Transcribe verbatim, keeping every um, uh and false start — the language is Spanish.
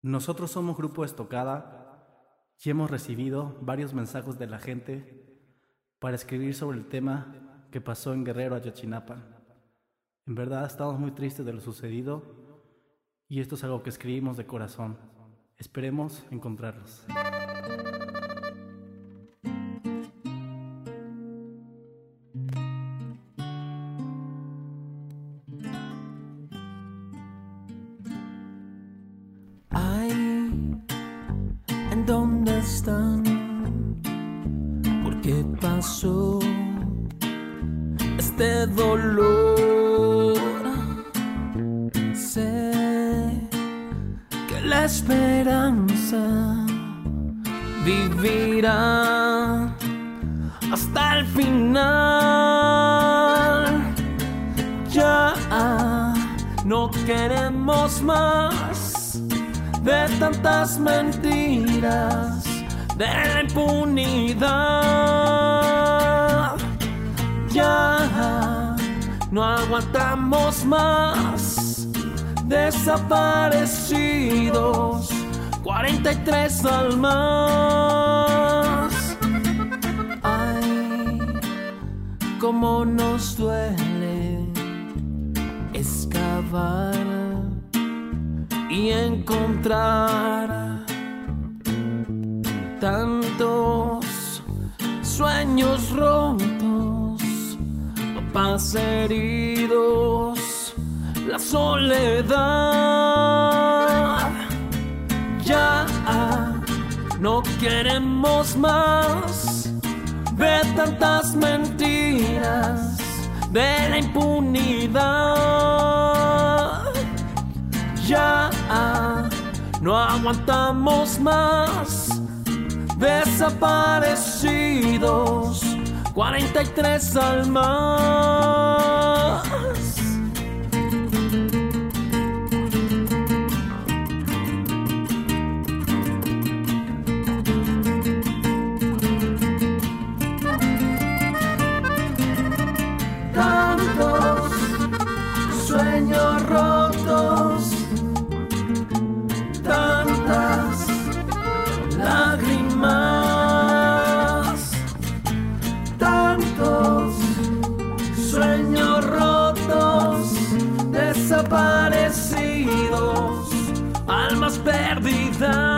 Nosotros somos Grupo Estocada y hemos recibido varios mensajes de la gente para escribir sobre el tema que pasó en Guerrero, Ayotzinapa. En verdad estamos muy tristes de lo sucedido y esto es algo que escribimos de corazón. Esperemos encontrarlos. ¿En dónde están? ¿Por qué pasó este dolor? Sé que la esperanza vivirá hasta el final. Ya no queremos más de tantas mentiras, de la impunidad. Ya no aguantamos más desaparecidos, cuarenta y tres almas. Ay, cómo nos duele excavar y encontrar tantos sueños rotos, papás heridos, la soledad. Ya no queremos más ver tantas mentiras de la impunidad. Ya no aguantamos más desaparecidos, cuarenta y tres almas. Tantos sueños rotos, tantas lágrimas, tantos sueños rotos, desaparecidos, almas perdidas.